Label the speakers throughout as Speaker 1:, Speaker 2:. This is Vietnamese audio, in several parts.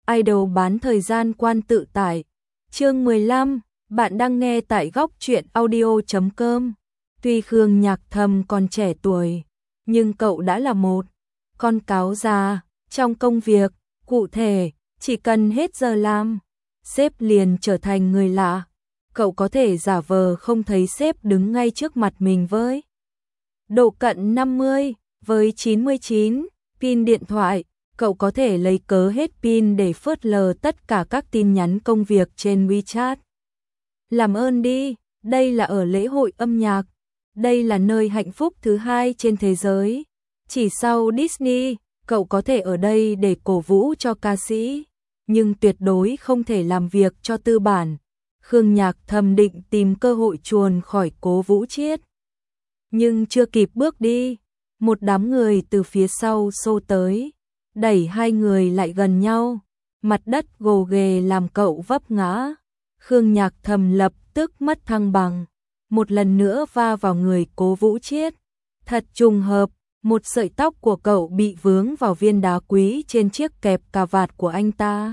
Speaker 1: idol bán thời gian quan tự tại. Chương 15, bạn đang nghe tại góc truyện audio.com. Tuy Khương Nhạc Thầm còn trẻ tuổi, nhưng cậu đã là một con cáo già trong công việc. Cụ thể, chỉ cần hết giờ làm, sếp liền trở thành người lạ. Cậu có thể giả vờ không thấy sếp đứng ngay trước mặt mình với độ cận 50, với 99 pin điện thoại. Cậu có thể lấy cớ hết pin để phớt lờ tất cả các tin nhắn công việc trên WeChat. Làm ơn đi, đây là ở lễ hội âm nhạc. Đây là nơi hạnh phúc thứ hai trên thế giới. Chỉ sau Disney, cậu có thể ở đây để cổ vũ cho ca sĩ, nhưng tuyệt đối không thể làm việc cho tư bản. Khương Nhạc Thầm định tìm cơ hội chuồn khỏi Cố Vũ Chiết. Nhưng chưa kịp bước đi, một đám người từ phía sau xô tới, đẩy hai người lại gần nhau. Mặt đất gồ ghề làm cậu vấp ngã. Khương Nhạc Thầm lập tức mất thăng bằng, một lần nữa va vào người Cố Vũ Chiết. Thật trùng hợp, một sợi tóc của cậu bị vướng vào viên đá quý trên chiếc kẹp cà vạt của anh ta.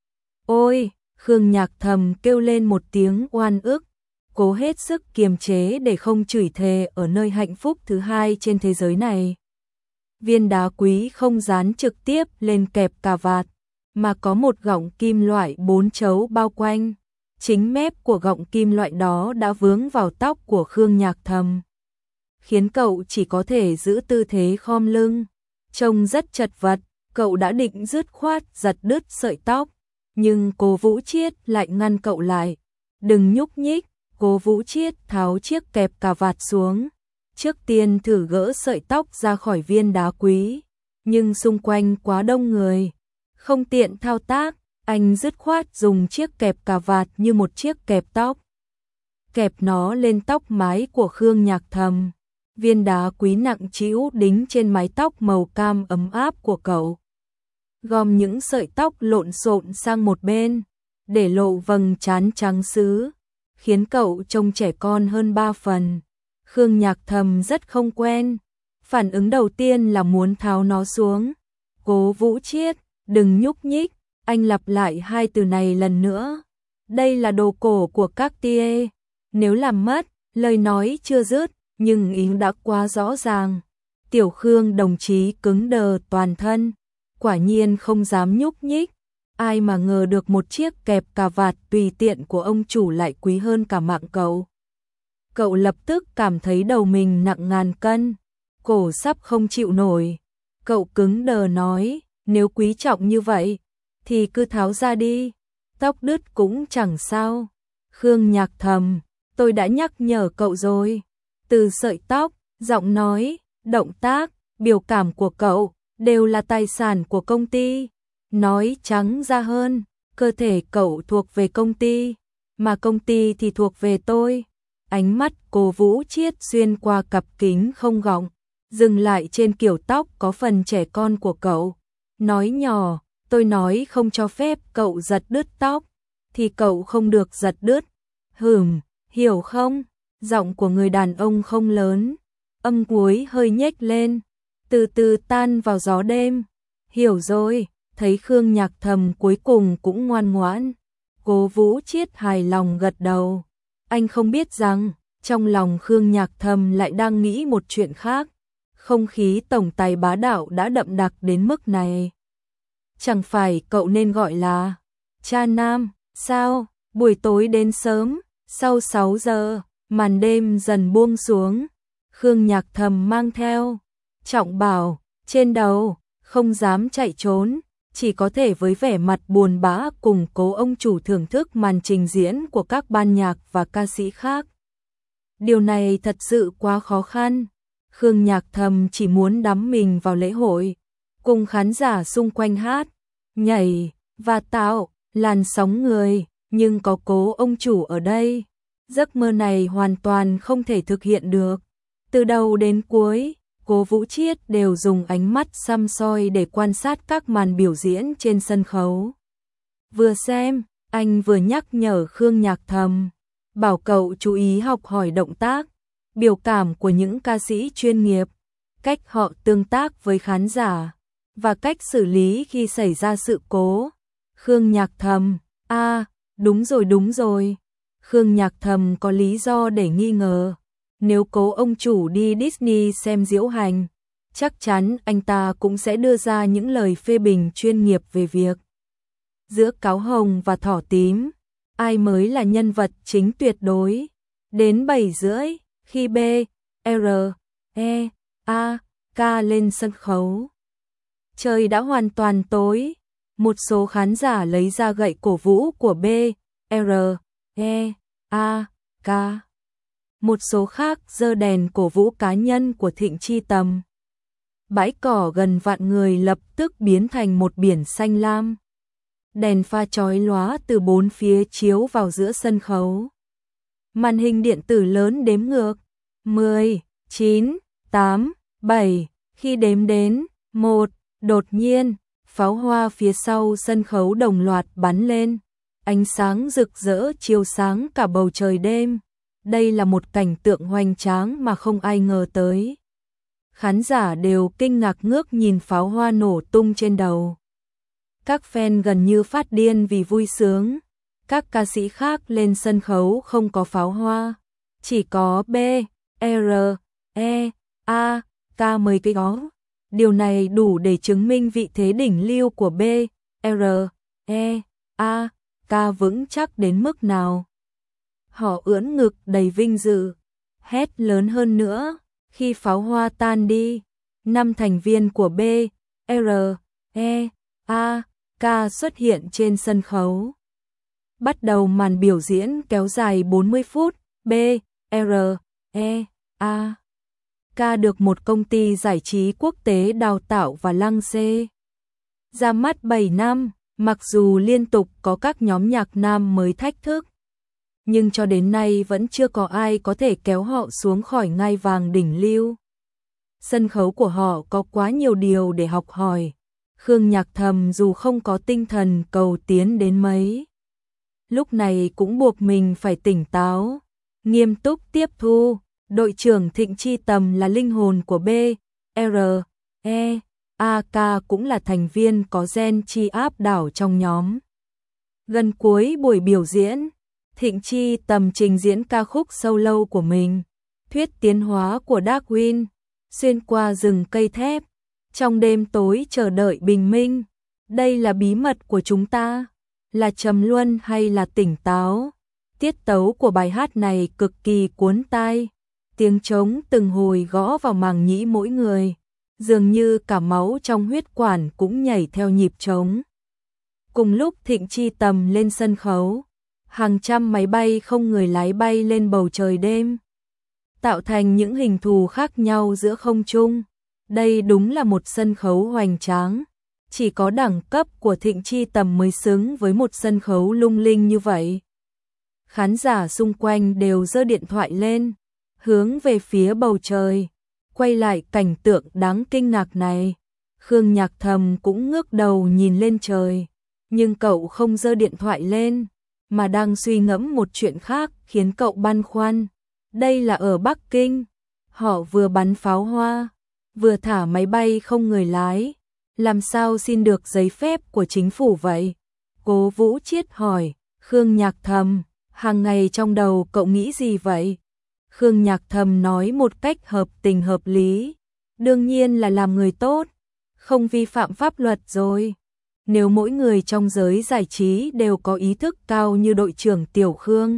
Speaker 1: Ôi! Khương Nhạc Thầm kêu lên một tiếng oan ức, cố hết sức kiềm chế để không chửi thề ở nơi hạnh phúc thứ hai trên thế giới này. Viên đá quý không dán trực tiếp lên kẹp cà vạt, mà có một gọng kim loại 4 chấu bao quanh. Chính mép của gọng kim loại đó đã vướng vào tóc của Khương Nhạc Thầm, khiến cậu chỉ có thể giữ tư thế khom lưng. Trông rất chật vật, cậu đã định dứt khoát giật đứt sợi tóc, nhưng Cố Vũ Chiết lại ngăn cậu lại. Đừng nhúc nhích. Cố Vũ Chiết tháo chiếc kẹp cà vạt xuống, trước tiên thử gỡ sợi tóc ra khỏi viên đá quý, nhưng xung quanh quá đông người, không tiện thao tác. Anh dứt khoát dùng chiếc kẹp cà vạt như một chiếc kẹp tóc, kẹp nó lên tóc mái của Khương Nhạc Thầm. Viên đá quý nặng trĩu đính trên mái tóc màu cam ấm áp của cậu, gom những sợi tóc lộn xộn sang một bên, để lộ vầng trán trắng sứ, khiến cậu trông trẻ con hơn 3 phần. Khương Nhạc Thầm rất không quen, phản ứng đầu tiên là muốn tháo nó xuống. Cố Vũ Chiết, đừng nhúc nhích. Anh lặp lại hai từ này lần nữa. Đây là đồ cổ của Cartier. Nếu làm mất, lời nói chưa dứt, nhưng ý đã quá rõ ràng. Tiểu Khương đồng chí cứng đờ toàn thân, quả nhiên không dám nhúc nhích. Ai mà ngờ được một chiếc kẹp cà vạt tùy tiện của ông chủ lại quý hơn cả mạng cậu. Cậu lập tức cảm thấy đầu mình nặng ngàn cân, cổ sắp không chịu nổi. Cậu cứng đờ nói, nếu quý trọng như vậy, thì cứ tháo ra đi, tóc đứt cũng chẳng sao. Khương Nhạc Thầm, tôi đã nhắc nhở cậu rồi. Từ sợi tóc, giọng nói, động tác, biểu cảm của cậu đều là tài sản của công ty. Nói trắng ra hơn, cơ thể cậu thuộc về công ty, mà công ty thì thuộc về tôi. Ánh mắt Cố Vũ Chiết xuyên qua cặp kính không gọng, dừng lại trên kiểu tóc có phần trẻ con của cậu. Nói nhỏ, tôi nói không cho phép cậu giật đứt tóc, thì cậu không được giật đứt. Hiểu không? Giọng của người đàn ông không lớn, âm cuối hơi nhếch lên, từ từ tan vào gió đêm. Hiểu rồi. Thấy Khương Nhạc Thầm cuối cùng cũng ngoan ngoãn, Cố Vũ Chiết hài lòng gật đầu. Anh không biết rằng, trong lòng Khương Nhạc Thầm lại đang nghĩ một chuyện khác. Không khí tổng tài bá đạo đã đậm đặc đến mức này. Chẳng phải cậu nên gọi là cha nam, sao? Buổi tối đến sớm, sau 6 giờ, màn đêm dần buông xuống. Khương Nhạc Thầm mang theo trọng bảo trên đầu, không dám chạy trốn, chỉ có thể với vẻ mặt buồn bã cùng cố ông chủ thưởng thức màn trình diễn của các ban nhạc và ca sĩ khác. Điều này thật sự quá khó khăn. Khương Nhạc Thầm chỉ muốn đắm mình vào lễ hội, cùng khán giả xung quanh hát, nhảy và tạo làn sóng người, nhưng có cố ông chủ ở đây, giấc mơ này hoàn toàn không thể thực hiện được. Từ đầu đến cuối, Cố Vũ Chiết đều dùng ánh mắt săm soi để quan sát các màn biểu diễn trên sân khấu. Vừa xem, anh vừa nhắc nhở Khương Nhạc Thầm, bảo cậu chú ý học hỏi động tác, biểu cảm của những ca sĩ chuyên nghiệp, cách họ tương tác với khán giả, và cách xử lý khi xảy ra sự cố. Khương Nhạc Thầm, đúng rồi. Khương Nhạc Thầm có lý do để nghi ngờ. Nếu cố ông chủ đi Disney xem diễu hành, chắc chắn anh ta cũng sẽ đưa ra những lời phê bình chuyên nghiệp về việc giữa cáo hồng và thỏ tím, ai mới là nhân vật chính tuyệt đối. Đến 7:30, khi B, R, E, A, K lên sân khấu, trời đã hoàn toàn tối. Một số khán giả lấy ra gậy cổ vũ của B, R, E, A, K. Một số khác giơ đèn cổ vũ cá nhân của Thịnh Chi Tầm. Bãi cỏ gần vạn người lập tức biến thành một biển xanh lam. Đèn pha chói lóa từ bốn phía chiếu vào giữa sân khấu. Màn hình điện tử lớn đếm ngược 10, 9, 8, 7. Khi đếm đến 1, đột nhiên pháo hoa phía sau sân khấu đồng loạt bắn lên. Ánh sáng rực rỡ chiếu sáng cả bầu trời đêm. Đây là một cảnh tượng hoành tráng mà không ai ngờ tới. Khán giả đều kinh ngạc ngước nhìn pháo hoa nổ tung trên đầu. Các fan gần như phát điên vì vui sướng. Các ca sĩ khác lên sân khấu không có pháo hoa, chỉ có B, R, E, A, K mới có. Điều này đủ để chứng minh vị thế đỉnh lưu của B, R, E, A, K vững chắc đến mức nào. Họ ưỡn ngực đầy vinh dự, hét lớn hơn nữa. Khi pháo hoa tan đi, 5 thành viên của B, R, E, A, K xuất hiện trên sân khấu. Bắt đầu màn biểu diễn kéo dài 40 phút. B, R, E, A, K được một công ty giải trí quốc tế đào tạo và lăng xê ra mắt 7 năm, mặc dù liên tục có các nhóm nhạc nam mới thách thức, nhưng cho đến nay vẫn chưa có ai có thể kéo họ xuống khỏi ngai vàng đỉnh lưu. Sân khấu của họ có quá nhiều điều để học hỏi. Khương Nhạc Thầm dù không có tinh thần cầu tiến đến mấy, lúc này cũng buộc mình phải tỉnh táo, nghiêm túc tiếp thu. Đội trưởng Thịnh Chi Tầm là linh hồn của B, R, E, A, K cũng là thành viên có gen chi áp đảo trong nhóm. Gần cuối buổi biểu diễn, Thịnh Chi Tầm trình diễn ca khúc solo của mình, Thuyết tiến hóa của Darwin, xuyên qua rừng cây thép, trong đêm tối chờ đợi bình minh. Đây là bí mật của chúng ta, là trầm luân hay là tỉnh táo. Tiết tấu của bài hát này cực kỳ cuốn tai, tiếng trống từng hồi gõ vào màng nhĩ mỗi người, dường như cả máu trong huyết quản cũng nhảy theo nhịp trống. Cùng lúc Thịnh Chi Tầm lên sân khấu, hàng trăm máy bay không người lái bay lên bầu trời đêm, tạo thành những hình thù khác nhau giữa không trung. Đây đúng là một sân khấu hoành tráng, chỉ có đẳng cấp của Thịnh Chi Tầm mới xứng với một sân khấu lung linh như vậy. Khán giả xung quanh đều giơ điện thoại lên, hướng về phía bầu trời, quay lại cảnh tượng đáng kinh ngạc này. Khương Nhạc Thầm cũng ngước đầu nhìn lên trời, nhưng cậu không giơ điện thoại lên, mà đang suy ngẫm một chuyện khác khiến cậu băn khoăn. Đây là ở Bắc Kinh, họ vừa bắn pháo hoa, vừa thả máy bay không người lái, làm sao xin được giấy phép của chính phủ vậy? Cố Vũ Chiết hỏi. Khương Nhạc Thầm, hàng ngày trong đầu cậu nghĩ gì vậy? Khương Nhạc Thầm nói một cách hợp tình hợp lý. Đương nhiên là làm người tốt, không vi phạm pháp luật rồi. Nếu mỗi người trong giới giải trí đều có ý thức cao như đội trưởng Tiểu Khương,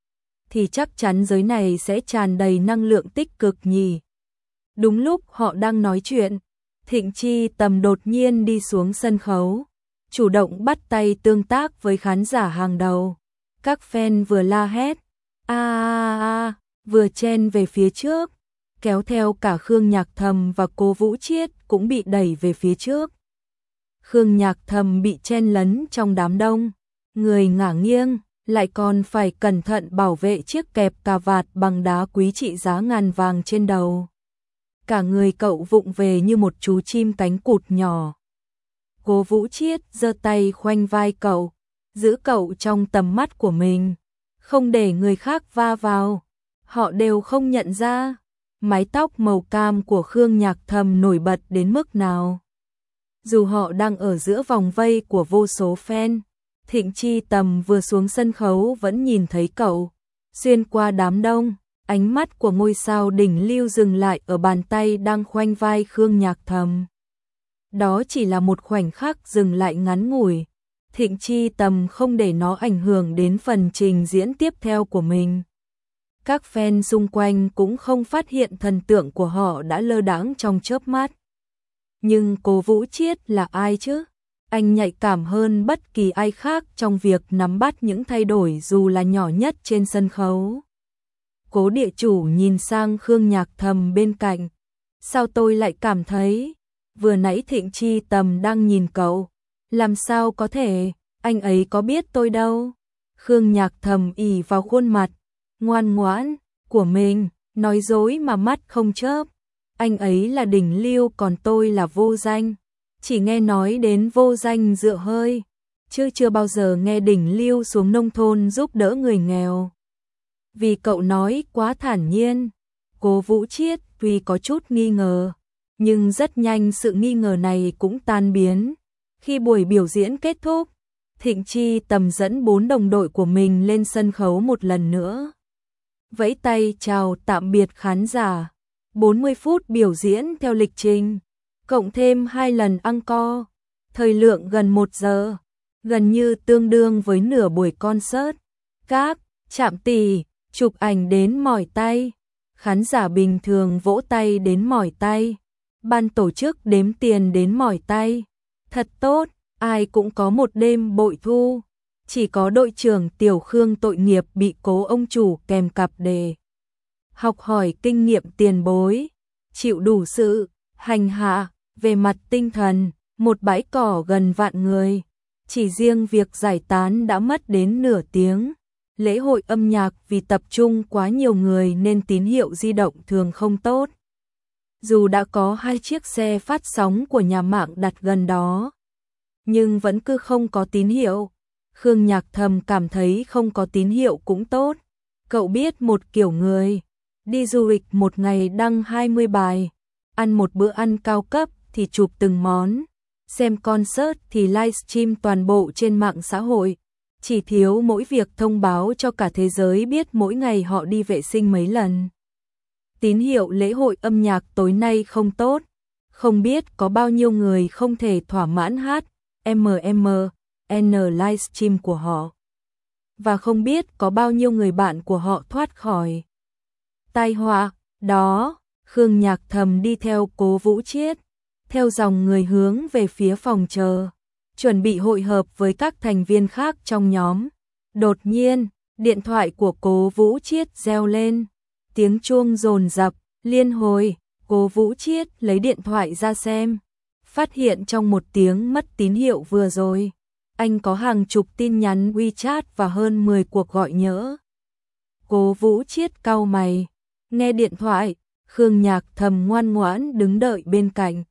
Speaker 1: thì chắc chắn giới này sẽ tràn đầy năng lượng tích cực nhỉ. Đúng lúc họ đang nói chuyện, Thịnh Chi Tầm đột nhiên đi xuống sân khấu, chủ động bắt tay tương tác với khán giả hàng đầu. Các fan vừa la hét, vừa chen về phía trước, kéo theo cả Khương Nhạc Thầm và Cố Vũ Chiết cũng bị đẩy về phía trước. Khương Nhạc Thầm bị chen lấn trong đám đông, người ngả nghiêng, lại còn phải cẩn thận bảo vệ chiếc kẹp cà vạt bằng đá quý trị giá ngàn vàng trên đầu. Cả người cậu vụng về như một chú chim cánh cụt nhỏ. Cố Vũ Chiết giơ tay khoanh vai cậu, giữ cậu trong tầm mắt của mình, không để người khác va vào. Họ đều không nhận ra mái tóc màu cam của Khương Nhạc Thầm nổi bật đến mức nào. Dù họ đang ở giữa vòng vây của vô số fan, Thịnh Chi Tầm vừa xuống sân khấu vẫn nhìn thấy cậu. Xuyên qua đám đông, ánh mắt của ngôi sao đỉnh lưu dừng lại ở bàn tay đang khoanh vai Khương Nhạc Thầm. Đó chỉ là một khoảnh khắc dừng lại ngắn ngủi. Thịnh Chi Tầm không để nó ảnh hưởng đến phần trình diễn tiếp theo của mình. Các fan xung quanh cũng không phát hiện thần tượng của họ đã lơ đãng trong chớp mắt. Nhưng Cố Vũ Chiết là ai chứ? Anh nhạy cảm hơn bất kỳ ai khác trong việc nắm bắt những thay đổi dù là nhỏ nhất trên sân khấu. Cố địa chủ nhìn sang Khương Nhạc Thầm bên cạnh. Sao tôi lại cảm thấy, vừa nãy Thịnh Chi Tầm đang nhìn cậu. Làm sao có thể, anh ấy có biết tôi đâu. Khương Nhạc Thầm ỉ vào khuôn mặt ngoan ngoãn của mình, nói dối mà mắt không chớp. Anh ấy là đỉnh lưu còn tôi là vô danh. Chỉ nghe nói đến vô danh dựa hơi, chứ chưa bao giờ nghe đỉnh lưu xuống nông thôn giúp đỡ người nghèo. Vì cậu nói quá thản nhiên, Cố Vũ Chiết tuy có chút nghi ngờ, nhưng rất nhanh sự nghi ngờ này cũng tan biến. Khi buổi biểu diễn kết thúc, Thịnh Chi Tầm dẫn 4 đồng đội của mình lên sân khấu một lần nữa. Vẫy tay chào tạm biệt khán giả. 40 phút biểu diễn theo lịch trình, cộng thêm 2 lần encore, thời lượng gần 1 giờ, gần như tương đương với nửa buổi concert. Các chạm tỉ, chụp ảnh đến mỏi tay, khán giả bình thường vỗ tay đến mỏi tay, ban tổ chức đếm tiền đến mỏi tay. Thật tốt, ai cũng có một đêm bội thu, chỉ có đội trưởng Tiểu Khương tội nghiệp bị Cố ông chủ kèm cặp để học hỏi kinh nghiệm tiền bối, chịu đủ sự hành hạ về mặt tinh thần. Một bãi cỏ gần vạn người, chỉ riêng việc giải tán đã mất đến nửa tiếng. Lễ hội âm nhạc vì tập trung quá nhiều người nên tín hiệu di động thường không tốt. Dù đã có 2 chiếc xe phát sóng của nhà mạng đặt gần đó, nhưng vẫn cứ không có tín hiệu. Khương Nhạc Thầm cảm thấy không có tín hiệu cũng tốt. Cậu biết một kiểu người, đi du lịch một ngày đăng 20 bài, ăn một bữa ăn cao cấp thì chụp từng món, xem concert thì livestream toàn bộ trên mạng xã hội. Chỉ thiếu mỗi việc thông báo cho cả thế giới biết mỗi ngày họ đi vệ sinh mấy lần. Tín hiệu lễ hội âm nhạc tối nay không tốt, không biết có bao nhiêu người không thể thỏa mãn HMMN livestream của họ. Và không biết có bao nhiêu người bạn của họ thoát khỏi tai họa đó. Khương Nhạc Thầm đi theo Cố Vũ Chiết, theo dòng người hướng về phía phòng chờ, chuẩn bị hội hợp với các thành viên khác trong nhóm. Đột nhiên, điện thoại của Cố Vũ Chiết reo lên, tiếng chuông dồn dập, liên hồi. Cố Vũ Chiết lấy điện thoại ra xem, phát hiện trong 1 tiếng mất tín hiệu vừa rồi, anh có hàng chục tin nhắn WeChat và hơn 10 cuộc gọi nhỡ. Cố Vũ Chiết cau mày, nghe điện thoại. Khương Nhạc Thầm ngoan ngoãn đứng đợi bên cạnh.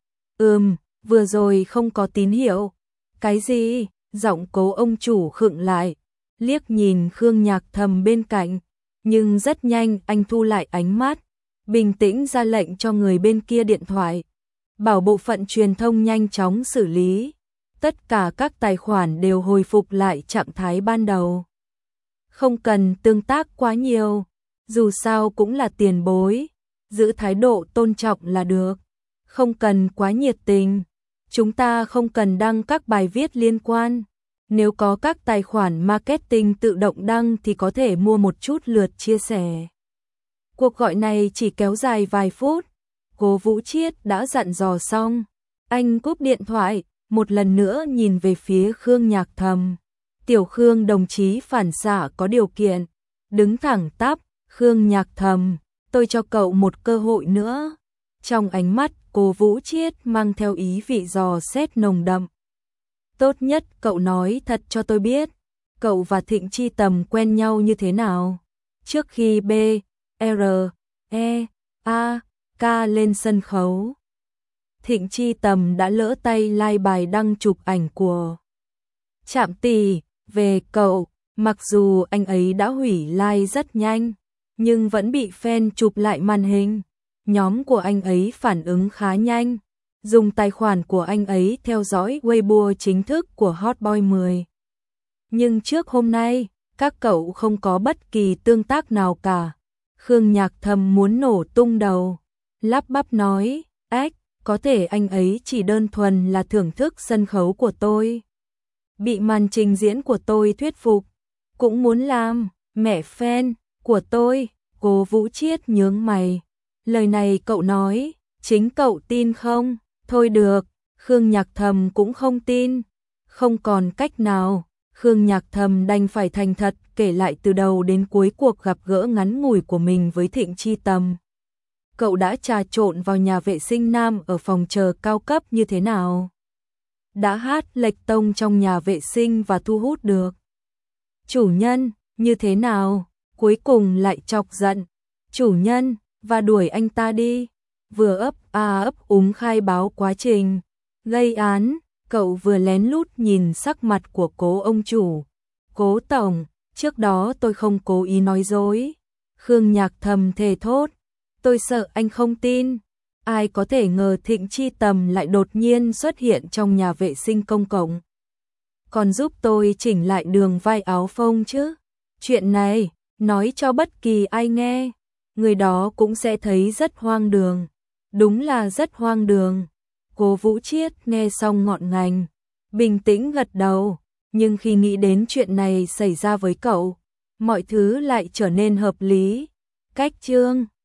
Speaker 1: Vừa rồi không có tín hiệu. Cái gì? Giọng Cố ông chủ khựng lại, liếc nhìn Khương Nhạc Thầm bên cạnh, nhưng rất nhanh anh thu lại ánh mắt, bình tĩnh ra lệnh cho người bên kia điện thoại, bảo bộ phận truyền thông nhanh chóng xử lý. Tất cả các tài khoản đều hồi phục lại trạng thái ban đầu. Không cần tương tác quá nhiều, dù sao cũng là tiền bối, giữ thái độ tôn trọng là được, không cần quá nhiệt tình. Chúng ta không cần đăng các bài viết liên quan, nếu có các tài khoản marketing tự động đăng thì có thể mua một chút lượt chia sẻ. Cuộc gọi này chỉ kéo dài vài phút, Cố Vũ Chiết đã dặn dò xong, anh cúp điện thoại, một lần nữa nhìn về phía Khương Nhạc Thầm. Tiểu Khương đồng chí phản xạ có điều kiện, đứng thẳng tắp. Khương Nhạc Thầm, tôi cho cậu một cơ hội nữa. Trong ánh mắt Cố Vũ Chiết mang theo ý vị dò xét nồng đậm. Tốt nhất cậu nói thật cho tôi biết, cậu và Thịnh Chi Tầm quen nhau như thế nào? Trước khi B, R, E, A, K lên sân khấu, Thịnh Chi Tầm đã lỡ tay like bài đăng chụp ảnh của Trạm Tỷ về cậu. Mặc dù anh ấy đã hủy like rất nhanh, nhưng vẫn bị fan chụp lại màn hình. Nhóm của anh ấy phản ứng khá nhanh, dùng tài khoản của anh ấy theo dõi Weibo chính thức của Hotboy 10. Nhưng trước hôm nay, các cậu không có bất kỳ tương tác nào cả. Khương Nhạc Thầm muốn nổ tung đầu, lắp bắp nói, ách, có thể anh ấy chỉ đơn thuần là thưởng thức sân khấu của tôi. Bị màn trình diễn của tôi thuyết phục, cũng muốn làm mẹ fan của tôi. Cố Vũ Chiết nhướng mày, lời này cậu nói, chính cậu tin không? Thôi được, Khương Nhạc Thầm cũng không tin, không còn cách nào. Khương Nhạc Thầm đành phải thành thật kể lại từ đầu đến cuối cuộc gặp gỡ ngắn ngủi của mình với Thịnh Chi Tầm. Cậu đã trà trộn vào nhà vệ sinh nam ở phòng chờ cao cấp như thế nào? Đã hát lệch tông trong nhà vệ sinh và thu hút được chủ nhân như thế nào? Cuối cùng lại chọc giận chủ nhân và đuổi anh ta đi. Vừa ấp ấp úng khai báo quá trình gây án, cậu vừa lén lút nhìn sắc mặt của Cố ông chủ. Cố tổng, trước đó tôi không cố ý nói dối. Khương Nhạc Thầm thề thốt, tôi sợ anh không tin. Ai có thể ngờ Thịnh Chi Tầm lại đột nhiên xuất hiện trong nhà vệ sinh công cộng, còn giúp tôi chỉnh lại đường vai áo phông chứ. Chuyện này, nói cho bất kỳ ai nghe, người đó cũng sẽ thấy rất hoang đường. Đúng là rất hoang đường. Cố Vũ Chiết nghe xong ngọn ngành, bình tĩnh gật đầu, nhưng khi nghĩ đến chuyện này xảy ra với cậu, mọi thứ lại trở nên hợp lý. Cách chương